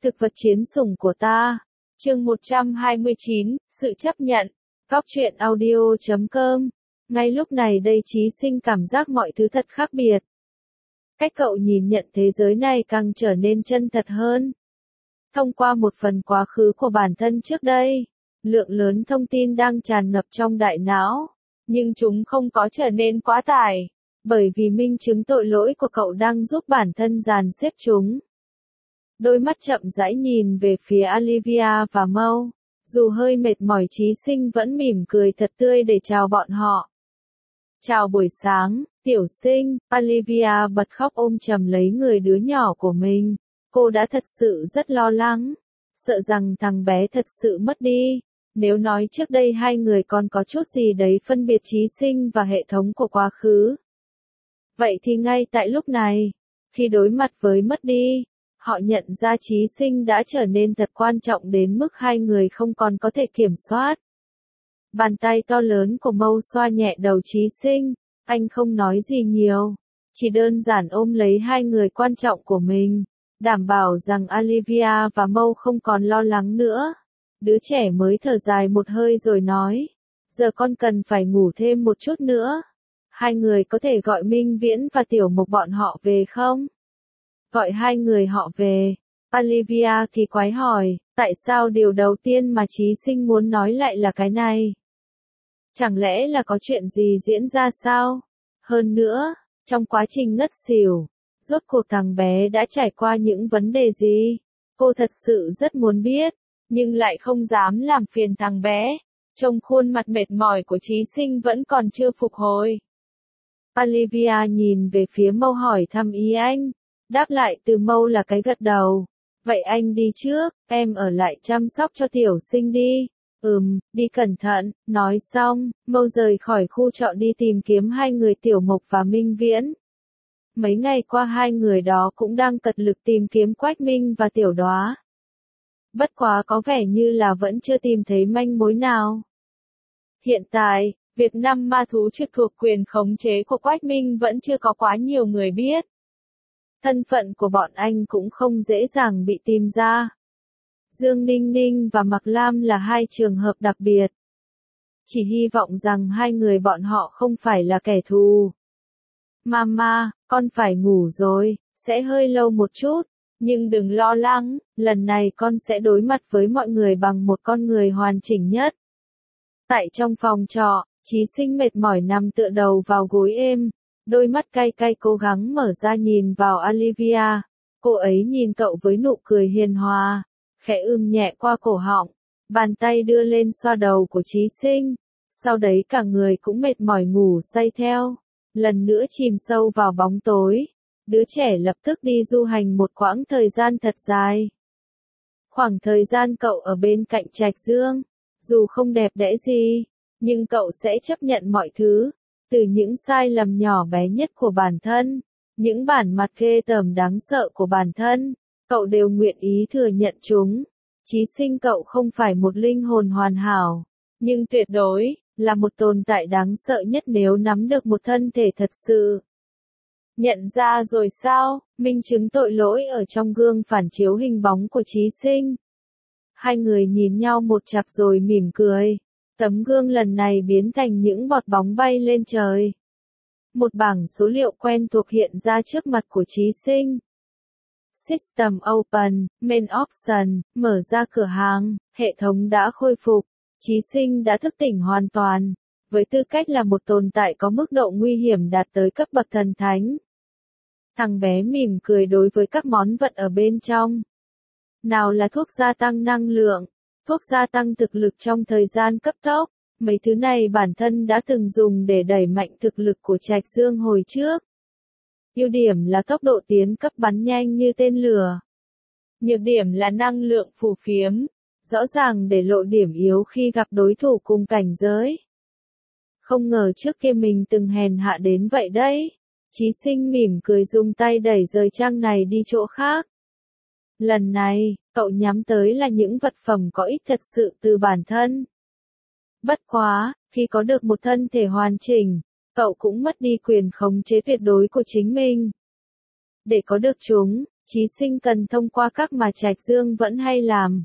Thực vật chiến sủng của ta. Chương 129, sự chấp nhận. Góc truyện audio.com. Ngay lúc này đây Chí Sinh cảm giác mọi thứ thật khác biệt. Cách cậu nhìn nhận thế giới này càng trở nên chân thật hơn. Thông qua một phần quá khứ của bản thân trước đây, lượng lớn thông tin đang tràn ngập trong đại não, nhưng chúng không có trở nên quá tải, bởi vì minh chứng tội lỗi của cậu đang giúp bản thân dàn xếp chúng. Đôi mắt chậm rãi nhìn về phía Olivia và Mo, dù hơi mệt mỏi Chí Sinh vẫn mỉm cười thật tươi để chào bọn họ. Chào buổi sáng, tiểu sinh, Olivia bật khóc ôm chầm lấy người đứa nhỏ của mình. Cô đã thật sự rất lo lắng, sợ rằng thằng bé thật sự mất đi. Nếu nói trước đây hai người còn có chút gì đấy phân biệt Chí Sinh và hệ thống của quá khứ. Vậy thì ngay tại lúc này, khi đối mặt với mất đi, họ nhận ra Chí Sinh đã trở nên thật quan trọng đến mức hai người không còn có thể kiểm soát. Bàn tay to lớn của Mo xoa nhẹ đầu Chí Sinh, anh không nói gì nhiều, chỉ đơn giản ôm lấy hai người quan trọng của mình, đảm bảo rằng Olivia và Mo không còn lo lắng nữa. Đứa trẻ mới thở dài một hơi rồi nói, giờ con cần phải ngủ thêm một chút nữa. Hai người có thể gọi Minh Viễn và Tiểu Mục bọn họ về không? Gọi hai người họ về. Olivia kỳ quái hỏi, tại sao điều đầu tiên mà Chí Sinh muốn nói lại là cái này? Chẳng lẽ là có chuyện gì diễn ra sao? Hơn nữa, trong quá trình ngất xỉu, rốt cuộc thằng bé đã trải qua những vấn đề gì? Cô thật sự rất muốn biết, nhưng lại không dám làm phiền thằng bé. Trông khuôn mặt mệt mỏi của Chí Sinh vẫn còn chưa phục hồi. Olivia nhìn về phía Mo hỏi thăm ý anh. Đáp lại từ Mo là cái gật đầu. Vậy anh đi trước, em ở lại chăm sóc cho tiểu sinh đi. Đi cẩn thận. Nói xong, Mo rời khỏi khu trọ đi tìm kiếm hai người Tiểu Mục và Minh Viễn. Mấy ngày qua hai người đó cũng đang cật lực tìm kiếm Quách Minh và Tiểu Đóa. Bất quá có vẻ như là vẫn chưa tìm thấy manh mối nào. Hiện tại, việc 5 ma thú trực thuộc quyền khống chế của Quách Minh vẫn chưa có quá nhiều người biết. Thân phận của bọn anh cũng không dễ dàng bị tìm ra. Dương Ninh Ninh và Mạc Lam là hai trường hợp đặc biệt. Chỉ hy vọng rằng hai người bọn họ không phải là kẻ thù. Mama, con phải ngủ rồi, sẽ hơi lâu một chút, nhưng đừng lo lắng, lần này con sẽ đối mặt với mọi người bằng một con người hoàn chỉnh nhất. Tại trong phòng trọ, Chí Sinh mệt mỏi nằm tựa đầu vào gối êm, đôi mắt cay cay cố gắng mở ra nhìn vào Olivia. Cô ấy nhìn cậu với nụ cười hiền hòa, khẽ nhẹ qua cổ họng, bàn tay đưa lên xoa đầu của Chí Sinh, sau đấy cả người cũng mệt mỏi ngủ say theo, lần nữa chìm sâu vào bóng tối. Đứa trẻ lập tức đi du hành một quãng thời gian thật dài. Khoảng thời gian cậu ở bên cạnh Trạch Dương, dù không đẹp đẽ gì, nhưng cậu sẽ chấp nhận mọi thứ, từ những sai lầm nhỏ bé nhất của bản thân, những bản mặt ghê tởm đáng sợ của bản thân, cậu đều nguyện ý thừa nhận chúng. Chí Sinh cậu không phải một linh hồn hoàn hảo, nhưng tuyệt đối là một tồn tại đáng sợ nhất nếu nắm được một thân thể thật sự. Nhận ra rồi sao? Minh chứng tội lỗi ở trong gương phản chiếu hình bóng của Chí Sinh. Hai người nhìn nhau một chặp rồi mỉm cười. Tấm gương lần này biến thành những bọt bóng bay lên trời. Một bảng số liệu quen thuộc hiện ra trước mặt của Chí Sinh. System Open, Main Option, mở ra cửa hàng, hệ thống đã khôi phục. Chí Sinh đã thức tỉnh hoàn toàn, với tư cách là một tồn tại có mức độ nguy hiểm đạt tới cấp bậc thần thánh. Thằng bé mỉm cười đối với các món vật ở bên trong. Nào là thuốc gia tăng năng lượng, thuốc gia tăng thực lực trong thời gian cấp tốc, mấy thứ này bản thân đã từng dùng để đẩy mạnh thực lực của Trạch Dương hồi trước. Ưu điểm là tốc độ tiến cấp bắn nhanh như tên lửa. Nhược điểm là năng lượng phù phiếm, rõ ràng để lộ điểm yếu khi gặp đối thủ cùng cảnh giới. Không ngờ trước kia mình từng hèn hạ đến vậy đấy. Chí Sinh mỉm cười dùng tay đẩy rời trang này đi chỗ khác. Lần này, cậu nhắm tới là những vật phẩm có ích thật sự từ bản thân. Bất quá, khi có được một thân thể hoàn chỉnh, cậu cũng mất đi quyền khống chế tuyệt đối của chính mình. Để có được chúng, Chí sinh cần thông qua các mà Trạch Dương vẫn hay làm.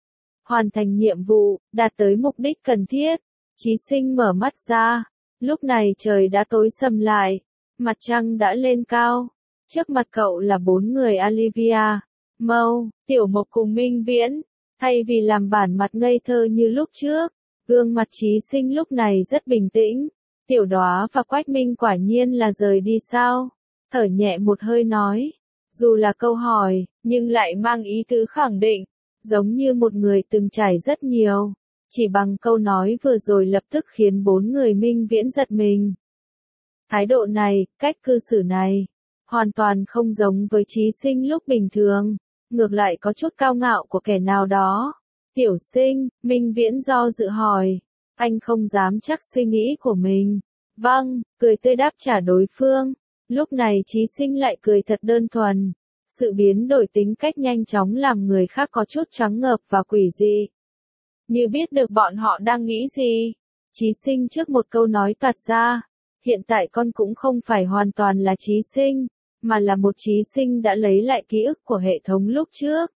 Hoàn thành nhiệm vụ, đạt tới mục đích cần thiết. Chí sinh mở mắt ra. Lúc này trời đã tối sầm lại. Mặt trăng đã lên cao. Trước mặt cậu là 4 người Olivia, Mâu, Tiểu Mộc cùng Minh Viễn. Thay vì làm bản mặt ngây thơ như lúc trước, gương mặt Chí sinh lúc này rất bình tĩnh. Tiểu Đóa và Quách Minh quả nhiên là rời đi sao? Thở nhẹ một hơi nói. Dù là câu hỏi, nhưng lại mang ý tứ khẳng định. Giống như một người từng trải rất nhiều. Chỉ bằng câu nói vừa rồi lập tức khiến 4 người Minh Viễn giật mình. Thái độ này, cách cư xử này, hoàn toàn không giống với Chí sinh lúc bình thường. Ngược lại có chút cao ngạo của kẻ nào đó. Tiểu sinh, Minh Viễn do dự hỏi. Anh không dám chắc suy nghĩ của mình. Vâng, cười tươi đáp trả đối phương. Lúc này Chí sinh lại cười thật đơn thuần. Sự biến đổi tính cách nhanh chóng làm người khác có chút choáng ngợp và quỷ dị. Như biết được bọn họ đang nghĩ gì. Chí sinh trước một câu nói toạc ra. Hiện tại con cũng không phải hoàn toàn là Chí sinh, mà là một Chí sinh đã lấy lại ký ức của hệ thống lúc trước.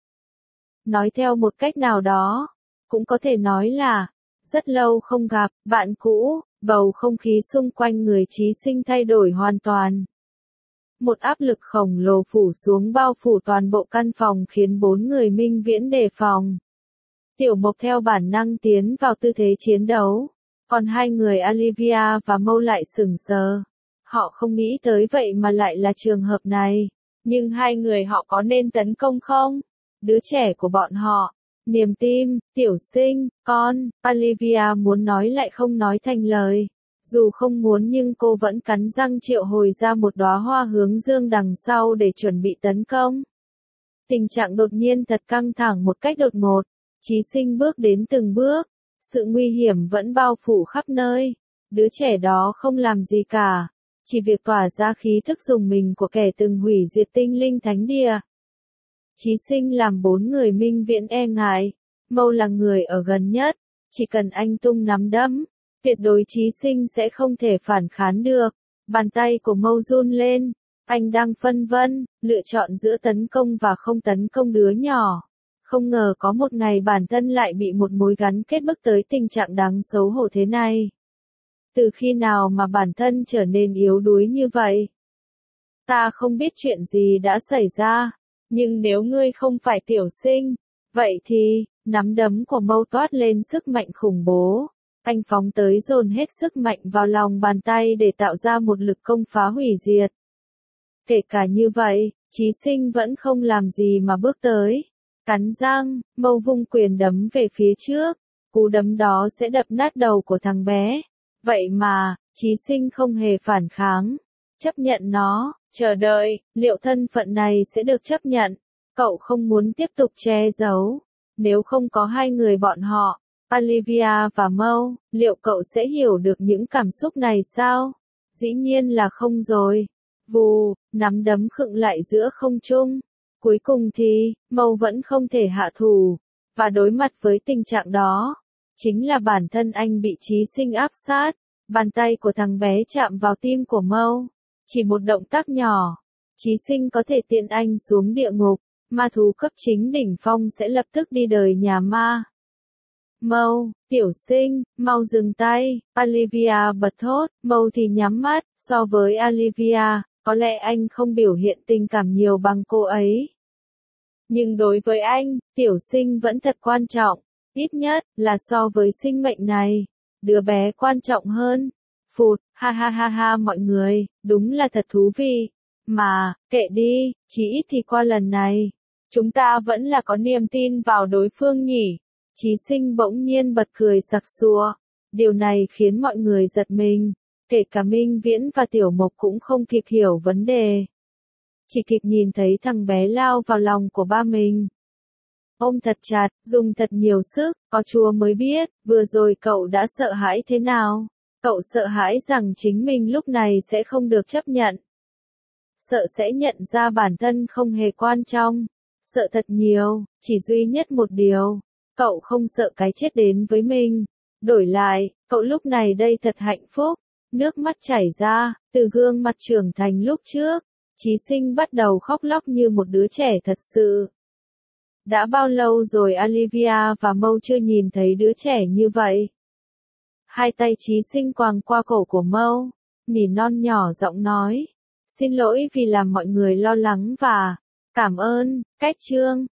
Nói theo một cách nào đó, cũng có thể nói là, rất lâu không gặp, bạn cũ, bầu không khí xung quanh người Chí sinh thay đổi hoàn toàn. Một áp lực khổng lồ phủ xuống bao phủ toàn bộ căn phòng khiến 4 người Minh Viễn đề phòng. Tiểu Mộc theo bản năng tiến vào tư thế chiến đấu, còn 2 người Olivia và Mâu lại sững sờ. Họ không nghĩ tới vậy mà lại là trường hợp này. Nhưng 2 người họ có nên tấn công không? Đứa trẻ của bọn họ, niềm tim, tiểu sinh, con, Olivia muốn nói lại không nói thành lời. Dù không muốn nhưng cô vẫn cắn răng triệu hồi ra một đóa hoa hướng dương đằng sau để chuẩn bị tấn công. Tình trạng đột nhiên thật căng thẳng một cách đột ngột. Chí sinh bước đến từng bước. Sự nguy hiểm vẫn bao phủ khắp nơi. Đứa trẻ đó không làm gì cả. Chỉ việc tỏa ra khí thức dùng mình của kẻ từng hủy diệt tinh linh thánh địa. Chí sinh làm 4 người Minh Viễn e ngại. Mâu là người ở gần nhất. Chỉ cần anh tung nắm đấm, tuyệt đối Chí sinh sẽ không thể phản kháng được. Bàn tay của Mâu run lên. Anh đang phân vân, lựa chọn giữa tấn công và không tấn công đứa nhỏ. Không ngờ có một ngày bản thân lại bị một mối gắn kết bước tới tình trạng đáng xấu hổ thế này. Từ khi nào mà bản thân trở nên yếu đuối như vậy? Ta không biết chuyện gì đã xảy ra, nhưng nếu ngươi không phải tiểu sinh, vậy thì, nắm đấm của Mâu toát lên sức mạnh khủng bố. Anh phóng tới dồn hết sức mạnh vào lòng bàn tay để tạo ra một lực công phá hủy diệt. Kể cả như vậy, Chí sinh vẫn không làm gì mà bước tới. Cắn răng, Mâu vung quyền đấm về phía trước. Cú đấm đó sẽ đập nát đầu của thằng bé. Vậy mà, Chí sinh không hề phản kháng. Chấp nhận nó, chờ đợi, liệu thân phận này sẽ được chấp nhận. Cậu không muốn tiếp tục che giấu. Nếu không có 2 người bọn họ, Olivia và Mâu, liệu cậu sẽ hiểu được những cảm xúc này sao? Dĩ nhiên là không rồi. Vù, nắm đấm khựng lại giữa không trung. Cuối cùng thì, Mâu vẫn không thể hạ thủ. Và đối mặt với tình trạng đó, chính là bản thân anh bị Chí sinh áp sát. Bàn tay của thằng bé chạm vào tim của Mâu. Chỉ một động tác nhỏ, Chí sinh có thể tiện anh xuống địa ngục. Ma thú cấp chính đỉnh phong sẽ lập tức đi đời nhà ma. Mâu, tiểu sinh, mau dừng tay. Olivia bật thốt. Mâu thì nhắm mắt. So với Olivia, có lẽ anh không biểu hiện tình cảm nhiều bằng cô ấy. Nhưng đối với anh, tiểu sinh vẫn thật quan trọng. Ít nhất, là so với sinh mệnh này. Đứa bé quan trọng hơn. Phụt, ha ha ha ha mọi người, đúng là thật thú vị. Mà, kệ đi, chỉ ít thì qua lần này, chúng ta vẫn là có niềm tin vào đối phương nhỉ. Chí sinh bỗng nhiên bật cười sặc sụa. Điều này khiến mọi người giật mình. Kể cả Minh Viễn và Tiểu Mộc cũng không kịp hiểu vấn đề. Chỉ kịp nhìn thấy thằng bé lao vào lòng của ba mình. Ôm thật chặt, dùng thật nhiều sức, có Chúa mới biết, vừa rồi cậu đã sợ hãi thế nào. Cậu sợ hãi rằng chính mình lúc này sẽ không được chấp nhận. Sợ sẽ nhận ra bản thân không hề quan trọng. Sợ thật nhiều, chỉ duy nhất một điều. Cậu không sợ cái chết đến với mình. Đổi lại, cậu lúc này đây thật hạnh phúc. Nước mắt chảy ra, từ gương mặt trưởng thành lúc trước. Chí sinh bắt đầu khóc lóc như một đứa trẻ thật sự. Đã bao lâu rồi Olivia và Mâu chưa nhìn thấy đứa trẻ như vậy? Hai tay Chí sinh quàng qua cổ của Mâu, nỉ non nhỏ giọng nói. Xin lỗi vì làm mọi người lo lắng và cảm ơn, cách chương.